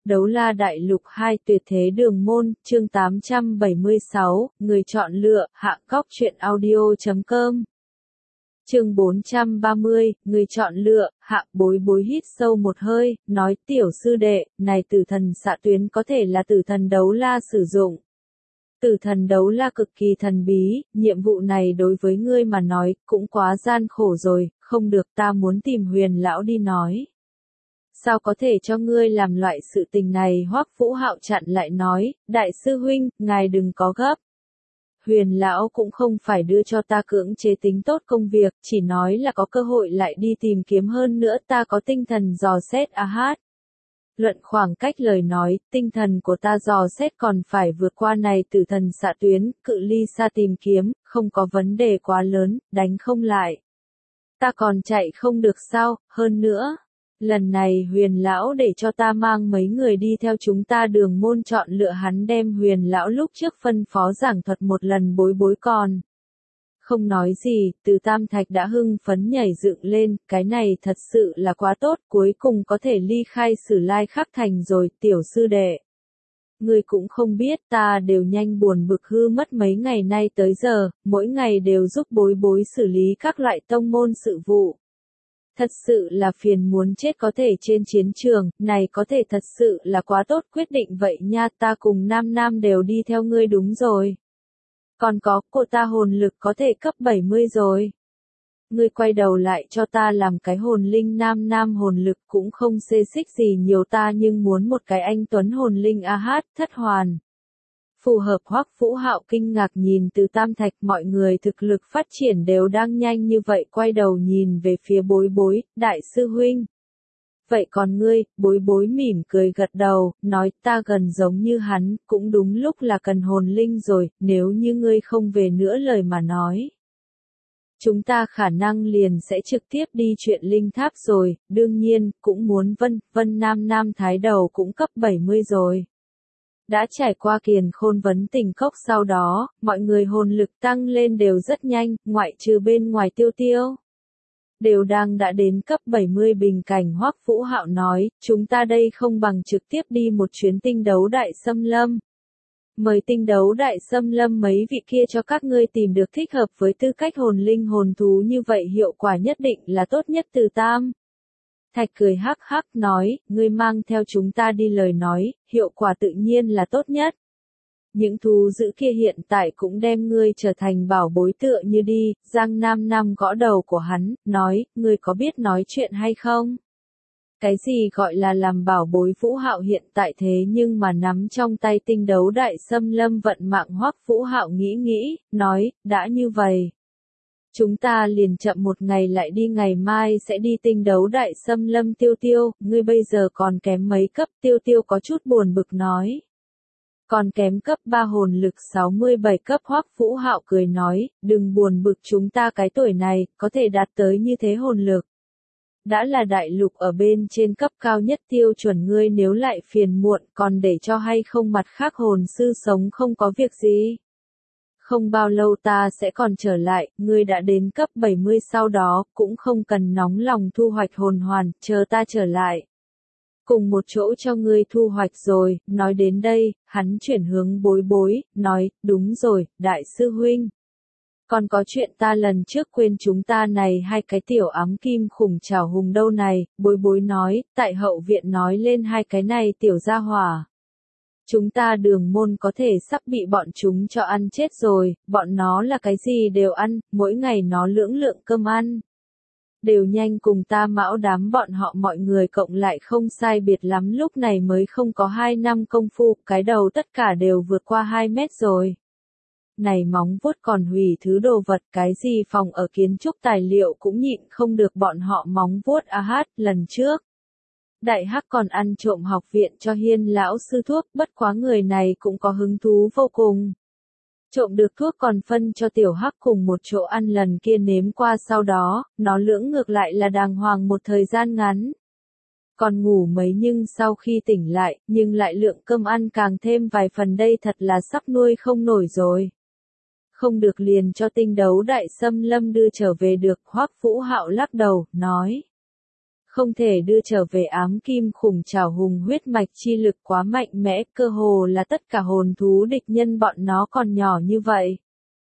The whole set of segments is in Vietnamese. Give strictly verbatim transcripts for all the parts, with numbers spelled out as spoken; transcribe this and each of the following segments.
Đấu La Đại Lục hai Tuyệt Thế Đường Môn, chương tám trăm bảy mươi sáu, người chọn lựa, hạ góc truyện audio chấm com. Chương bốn trăm ba mươi, người chọn lựa, hạ bối bối hít sâu một hơi, nói tiểu sư đệ, này tử thần xạ tuyến có thể là tử thần đấu la sử dụng. Tử thần đấu la cực kỳ thần bí, nhiệm vụ này đối với ngươi mà nói, cũng quá gian khổ rồi, không được ta muốn tìm Huyền lão đi nói. Sao có thể cho ngươi làm loại sự tình này? Hoắc Vũ Hạo chặn lại nói, đại sư huynh, ngài đừng có gấp. Huyền lão cũng không phải đưa cho ta cưỡng chế tính tốt công việc, chỉ nói là có cơ hội lại đi tìm kiếm, hơn nữa ta có tinh thần dò xét a hát. Luận khoảng cách lời nói, tinh thần của ta dò xét còn phải vượt qua này tử thần xạ tuyến, cự ly xa tìm kiếm, không có vấn đề quá lớn, đánh không lại. Ta còn chạy không được sao, hơn nữa. Lần này Huyền lão để cho ta mang mấy người đi theo chúng ta đường môn chọn lựa, hắn đem Huyền lão lúc trước phân phó giảng thuật một lần, bối bối còn không nói gì, Từ Tam Thạch đã hưng phấn nhảy dựng lên, cái này thật sự là quá tốt, cuối cùng có thể ly khai Sử Lai Khắc thành rồi, tiểu sư đệ. Ngươi cũng không biết, ta đều nhanh buồn bực hư mất mấy ngày nay tới giờ, mỗi ngày đều giúp bối bối xử lý các loại tông môn sự vụ. Thật sự là phiền muốn chết, có thể trên chiến trường, này có thể thật sự là quá tốt, quyết định vậy nha, ta cùng Nam Nam đều đi theo ngươi. Đúng rồi. Còn có, cô ta hồn lực có thể cấp bảy mươi rồi. Ngươi quay đầu lại cho ta làm cái hồn linh. Nam Nam hồn lực cũng không xê xích gì nhiều, ta nhưng muốn một cái anh tuấn hồn linh a hát, thất hoàn. Phù hợp. Hoắc Vũ Hạo kinh ngạc nhìn Từ Tam Thạch, mọi người thực lực phát triển đều đang nhanh như vậy, quay đầu nhìn về phía bối bối, đại sư huynh. Vậy còn ngươi? Bối bối mỉm cười gật đầu, nói ta gần giống như hắn, cũng đúng lúc là cần hồn linh rồi, nếu như ngươi không về nữa lời mà nói. Chúng ta khả năng liền sẽ trực tiếp đi chuyện linh tháp rồi, đương nhiên, cũng muốn Vân, Vân Nam Nam Thái đầu cũng cấp bảy mươi rồi. Đã trải qua Kiền Khôn vấn tình cốc sau đó, mọi người hồn lực tăng lên đều rất nhanh, ngoại trừ bên ngoài Tiêu Tiêu. Đều đang đã đến cấp bảy mươi bình cảnh. Hoắc Vũ Hạo nói, chúng ta đây không bằng trực tiếp đi một chuyến tinh đấu đại xâm lâm. Mời tinh đấu đại xâm lâm mấy vị kia cho các ngươi tìm được thích hợp với tư cách hồn linh hồn thú, như vậy hiệu quả nhất định là tốt nhất. Từ Tam Thạch cười hắc hắc nói, ngươi mang theo chúng ta đi lời nói, hiệu quả tự nhiên là tốt nhất. Những thú dữ kia hiện tại cũng đem ngươi trở thành bảo bối tựa như đi. Giang Nam Nam gõ đầu của hắn, nói, ngươi có biết nói chuyện hay không? Cái gì gọi là làm bảo bối? Vũ Hạo hiện tại thế nhưng mà nắm trong tay tinh đấu đại xâm lâm vận mạng. Hoắc Vũ Hạo nghĩ nghĩ, nói, đã như vậy. Chúng ta liền chậm một ngày lại đi, ngày mai sẽ đi tinh đấu đại xâm lâm. Tiêu Tiêu, ngươi bây giờ còn kém mấy cấp? Tiêu Tiêu có chút buồn bực nói. Còn kém cấp ba hồn lực sáu mươi bảy cấp. Hoắc Vũ Hạo cười nói, đừng buồn bực, chúng ta cái tuổi này, có thể đạt tới như thế hồn lực. Đã là đại lục ở bên trên cấp cao nhất tiêu chuẩn, ngươi nếu lại phiền muộn, còn để cho hay không mặt khác hồn sư sống không có việc gì. Không bao lâu ta sẽ còn trở lại, ngươi đã đến cấp bảy mươi sau đó, cũng không cần nóng lòng thu hoạch hồn hoàn, chờ ta trở lại. Cùng một chỗ cho ngươi thu hoạch rồi. Nói đến đây, hắn chuyển hướng bối bối, nói, đúng rồi, đại sư huynh. Còn có chuyện ta lần trước quên, chúng ta này hai cái tiểu ám kim khủng trảo hùng đâu này. Bối bối nói, tại hậu viện nói lên hai cái này tiểu gia hỏa. Chúng ta đường môn có thể sắp bị bọn chúng cho ăn chết rồi, bọn nó là cái gì đều ăn, mỗi ngày nó lưỡng lượng cơm ăn. Đều nhanh cùng ta mão đám bọn họ mọi người cộng lại không sai biệt lắm, lúc này mới không có hai năm công phu, cái đầu tất cả đều vượt qua hai mét rồi. Này móng vuốt còn hủy thứ đồ vật, cái gì phòng ở kiến trúc tài liệu cũng nhịn không được bọn họ móng vuốt a hát. Lần trước Đại Hắc còn ăn trộm học viện cho Hiên lão sư thuốc, bất quá người này cũng có hứng thú vô cùng. Trộm được thuốc còn phân cho Tiểu Hắc cùng một chỗ ăn, lần kia nếm qua sau đó, nó lưỡng ngược lại là đàng hoàng một thời gian ngắn. Còn ngủ mấy nhưng sau khi tỉnh lại, nhưng lại lượng cơm ăn càng thêm vài phần, đây thật là sắp nuôi không nổi rồi. Không được liền cho tinh đấu đại xâm lâm đưa trở về được. Hoắc Vũ Hạo lắc đầu, nói. không thể đưa trở về ám kim khủng trảo hùng huyết mạch chi lực quá mạnh mẽ, cơ hồ là tất cả hồn thú địch nhân bọn nó còn nhỏ như vậy.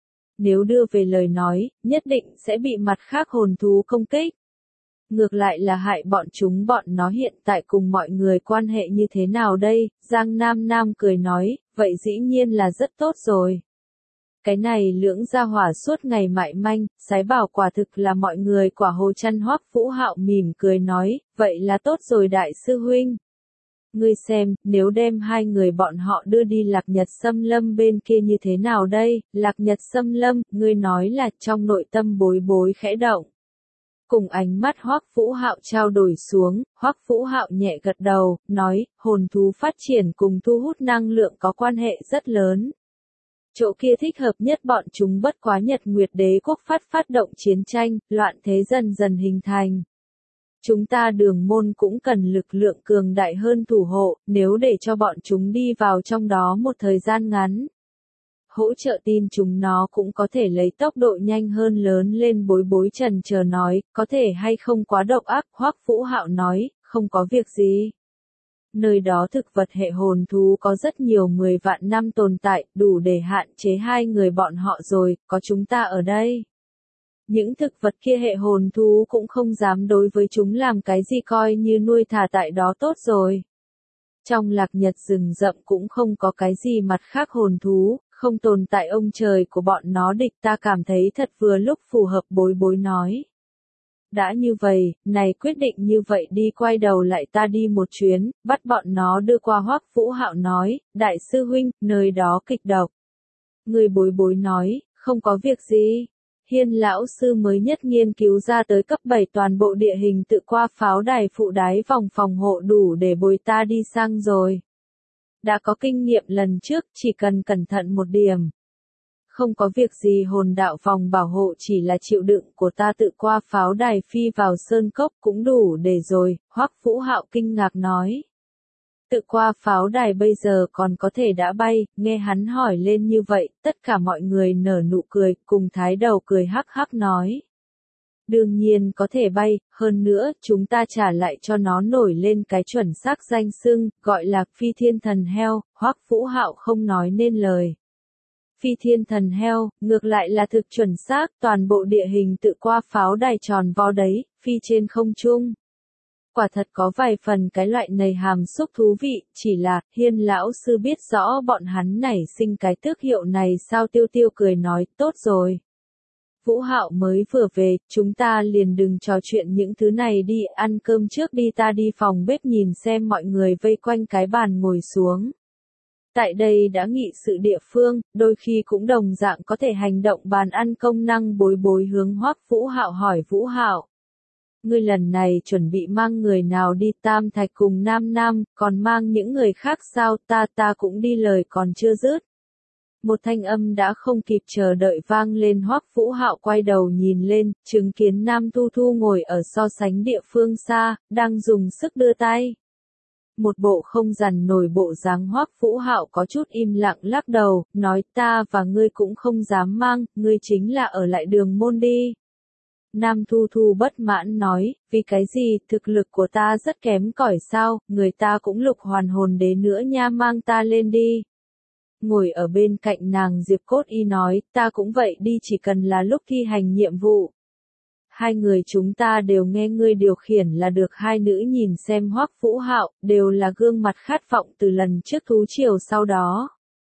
Nếu đưa về lời nói, nhất định sẽ bị mặt khác hồn thú công kích. Ngược lại là hại bọn chúng bọn nó hiện tại cùng mọi người quan hệ như thế nào đây? Giang Nam Nam cười nói, vậy dĩ nhiên là rất tốt rồi. Cái này lưỡng gia hỏa suốt ngày mại manh, sái bảo quả thực là mọi người quả hồ chăn. Hoắc Vũ Hạo mỉm cười nói, vậy là tốt rồi đại sư huynh. Ngươi xem, nếu đem hai người bọn họ đưa đi Lạc Nhật Xâm Lâm bên kia như thế nào đây? Lạc Nhật Xâm Lâm, ngươi nói là trong nội tâm bối bối khẽ động. Cùng ánh mắt Hoắc Vũ Hạo trao đổi xuống, Hoắc Vũ Hạo nhẹ gật đầu, nói, hồn thú phát triển cùng thu hút năng lượng có quan hệ rất lớn. Chỗ kia thích hợp nhất bọn chúng bất quá Nhật Nguyệt Đế quốc phát phát động chiến tranh, loạn thế dần dần hình thành. Chúng ta Đường môn cũng cần lực lượng cường đại hơn thủ hộ, nếu để cho bọn chúng đi vào trong đó một thời gian ngắn. Hỗ trợ tin chúng nó cũng có thể lấy tốc độ nhanh hơn lớn lên. Bối bối trần chờ nói, có thể hay không quá độc ác. Hoắc Vũ Hạo nói, không có việc gì. Nơi đó thực vật hệ hồn thú có rất nhiều mười vạn năm tồn tại, đủ để hạn chế hai người bọn họ rồi, có chúng ta ở đây. Những thực vật kia hệ hồn thú cũng không dám đối với chúng làm cái gì, coi như nuôi thả tại đó tốt rồi. Trong Lạc Nhật rừng rậm cũng không có cái gì mặt khác hồn thú, không tồn tại ông trời của bọn nó địch, ta cảm thấy thật vừa lúc phù hợp. Bối bối nói. Đã như vậy, này quyết định như vậy đi, quay đầu lại ta đi một chuyến, bắt bọn nó đưa qua. Hoắc Vũ Hạo nói, đại sư huynh, nơi đó kịch độc. Người bối bối nói, không có việc gì. Hiên lão sư mới nhất nghiên cứu ra tới cấp bảy toàn bộ địa hình tự qua pháo đài phụ đáy vòng phòng hộ đủ để bồi ta đi sang rồi. Đã có kinh nghiệm lần trước, chỉ cần cẩn thận một điểm. Không có việc gì, hồn đạo vòng bảo hộ chỉ là chịu đựng của ta tự qua pháo đài phi vào sơn cốc cũng đủ để rồi. Hoắc Vũ Hạo kinh ngạc nói. Tự qua pháo đài bây giờ còn có thể đã bay, nghe hắn hỏi lên như vậy, tất cả mọi người nở nụ cười, cùng thái đầu cười hắc hắc nói. Đương nhiên có thể bay, hơn nữa, chúng ta trả lại cho nó nổi lên cái chuẩn xác danh xưng, gọi là phi thiên thần heo. Hoắc Vũ Hạo không nói nên lời. Phi thiên thần heo, ngược lại là thực chuẩn xác, toàn bộ địa hình tự qua pháo đài tròn vo đấy, phi trên không trung. Quả thật có vài phần cái loại nầy hàm xúc thú vị, chỉ là, Hiên lão sư biết rõ bọn hắn nảy sinh cái tước hiệu này sao? Tiêu Tiêu cười nói, tốt rồi. Vũ Hạo mới vừa về, chúng ta liền đừng trò chuyện những thứ này đi, ăn cơm trước đi, ta đi phòng bếp nhìn xem mọi người vây quanh cái bàn ngồi xuống. Tại đây đã nghị sự địa phương, đôi khi cũng đồng dạng có thể hành động bàn ăn công năng. Bối bối hướng Hoắc Vũ Hạo hỏi. Vũ Hạo, ngươi lần này chuẩn bị mang người nào đi? Tam Thạch cùng Nam Nam, còn mang những người khác sao? Ta ta cũng đi, lời còn chưa dứt. Một thanh âm đã không kịp chờ đợi vang lên. Hoắc Vũ Hạo quay đầu nhìn lên, chứng kiến Nam Thu Thu ngồi ở so sánh địa phương xa, đang dùng sức đưa tay. Một bộ không dằn nổi bộ dáng. Hoắc Vũ Hạo có chút im lặng lắc đầu, nói, ta và ngươi cũng không dám mang, ngươi chính là ở lại Đường môn đi. Nam Thu Thu bất mãn nói, vì cái gì, thực lực của ta rất kém cỏi sao, người ta cũng lục hoàn hồn đế nữa nha, mang ta lên đi. Ngồi ở bên cạnh nàng Diệp Cốt Y nói, ta cũng vậy đi, chỉ cần là lúc thi hành nhiệm vụ. Hai người chúng ta đều nghe ngươi điều khiển là được. Hai nữ nhìn xem Hoắc Vũ Hạo, đều là gương mặt khát vọng từ lần trước thú triều sau đó.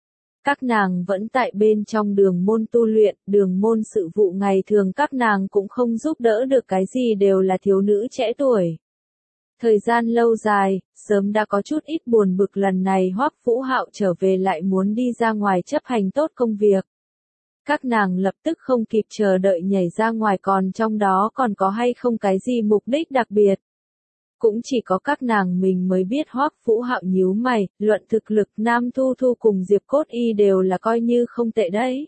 Các nàng vẫn tại bên trong Đường môn tu luyện, Đường môn sự vụ ngày thường các nàng cũng không giúp đỡ được cái gì, đều là thiếu nữ trẻ tuổi. Thời gian lâu dài, sớm đã có chút ít buồn bực, lần này Hoắc Vũ Hạo trở về lại muốn đi ra ngoài chấp hành tốt công việc. Các nàng lập tức không kịp chờ đợi nhảy ra ngoài, còn trong đó còn có hay không cái gì mục đích đặc biệt. Cũng chỉ có các nàng mình mới biết. Hoắc Vũ Hạo nhíu mày, luận thực lực Nam Thu Thu cùng Diệp Cốt Y đều là coi như không tệ đấy.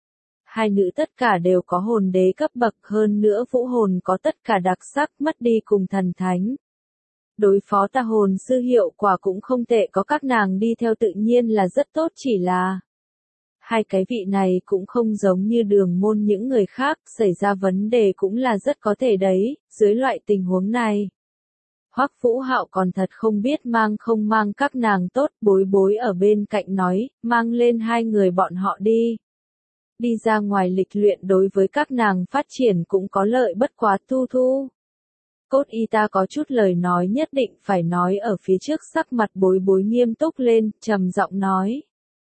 Hai nữ tất cả đều có hồn đế cấp bậc, hơn nữa vũ hồn có tất cả đặc sắc, mất đi cùng thần thánh. Đối phó tà hồn sư hiệu quả cũng không tệ, có các nàng đi theo tự nhiên là rất tốt, chỉ là hai cái vị này cũng không giống như Đường môn những người khác, xảy ra vấn đề cũng là rất có thể đấy, dưới loại tình huống này. Hoắc Vũ Hạo còn thật không biết mang không mang các nàng tốt, bối bối ở bên cạnh nói, mang lên hai người bọn họ đi. Đi ra ngoài lịch luyện đối với các nàng phát triển cũng có lợi bất quá Thu Thu. Cốt y ta có chút lời nói nhất định phải nói ở phía trước, sắc mặt bối bối nghiêm túc lên, trầm giọng nói.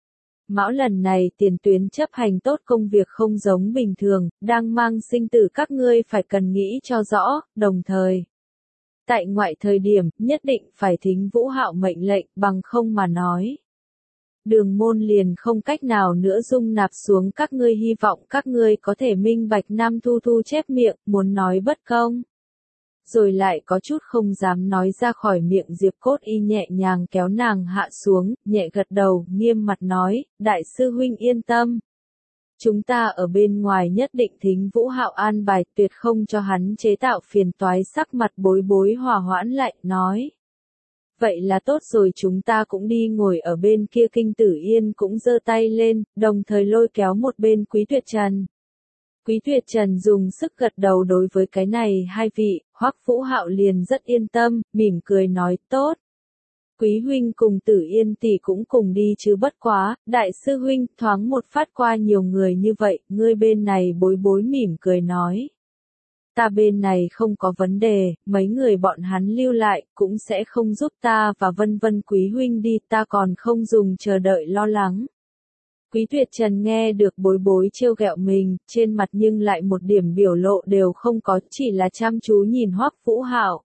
Mão lần này tiền tuyến chấp hành tốt công việc không giống bình thường, đang mang sinh tử các ngươi phải cần nghĩ cho rõ, đồng thời. Tại ngoại thời điểm, nhất định phải thính Vũ Hạo mệnh lệnh, bằng không mà nói. Đường môn liền không cách nào nữa dung nạp xuống các ngươi, hy vọng các ngươi có thể minh bạch. Nam Thu Thu chép miệng, muốn nói bất công. Rồi lại có chút không dám nói ra khỏi miệng. Diệp Cốt Y nhẹ nhàng kéo nàng hạ xuống, nhẹ gật đầu, nghiêm mặt nói, đại sư huynh yên tâm. Chúng ta ở bên ngoài nhất định thính Vũ Hạo an bài, tuyệt không cho hắn chế tạo phiền toái. Sắc mặt bối bối hòa hoãn lại, nói. Vậy là tốt rồi, chúng ta cũng đi. Ngồi ở bên kia Kinh Tử Yên cũng giơ tay lên, đồng thời lôi kéo một bên Quý Tuyệt Trần. Quý Tuyệt Trần dùng sức gật đầu. Đối với cái này hai vị, Hoắc Vũ Hạo liền rất yên tâm, mỉm cười nói, tốt. Quý huynh cùng Tử Yên tỷ cũng cùng đi chứ, bất quá, đại sư huynh, thoáng một phát qua nhiều người như vậy, ngươi bên này bối bối mỉm cười nói. Ta bên này không có vấn đề, mấy người bọn hắn lưu lại, cũng sẽ không giúp ta và vân vân quý huynh đi, ta còn không dùng chờ đợi lo lắng. Quý Tuyệt Trần nghe được bối bối trêu ghẹo mình, trên mặt nhưng lại một điểm biểu lộ đều không có, chỉ là chăm chú nhìn Hoắc Vũ Hạo.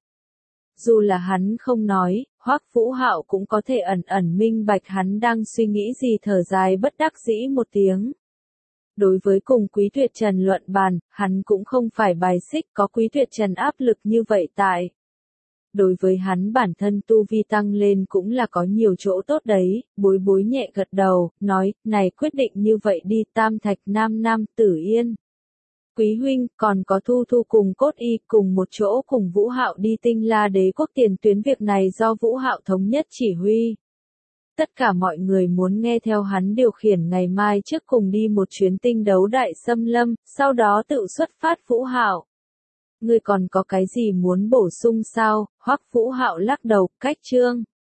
Dù là hắn không nói, Hoắc Vũ Hạo cũng có thể ẩn ẩn minh bạch hắn đang suy nghĩ gì, thở dài bất đắc dĩ một tiếng. Đối với cùng Quý Tuyệt Trần luận bàn, hắn cũng không phải bài xích, có Quý Tuyệt Trần áp lực như vậy tại. Đối với hắn bản thân tu vi tăng lên cũng là có nhiều chỗ tốt đấy, bối bối nhẹ gật đầu, nói, này quyết định như vậy đi. Tam Thạch Nam Nam Tử Yên. Quý huynh, còn có Thu Thu cùng Cốt Y cùng một chỗ cùng Vũ Hạo đi Tinh La Đế quốc tiền tuyến, việc này do Vũ Hạo thống nhất chỉ huy. Tất cả mọi người muốn nghe theo hắn điều khiển, ngày mai trước cùng đi một chuyến tinh đấu đại xâm lâm, sau đó tự xuất phát. Vũ Hạo, ngươi còn có cái gì muốn bổ sung sao? Hoắc Vũ Hạo lắc đầu, cách chương.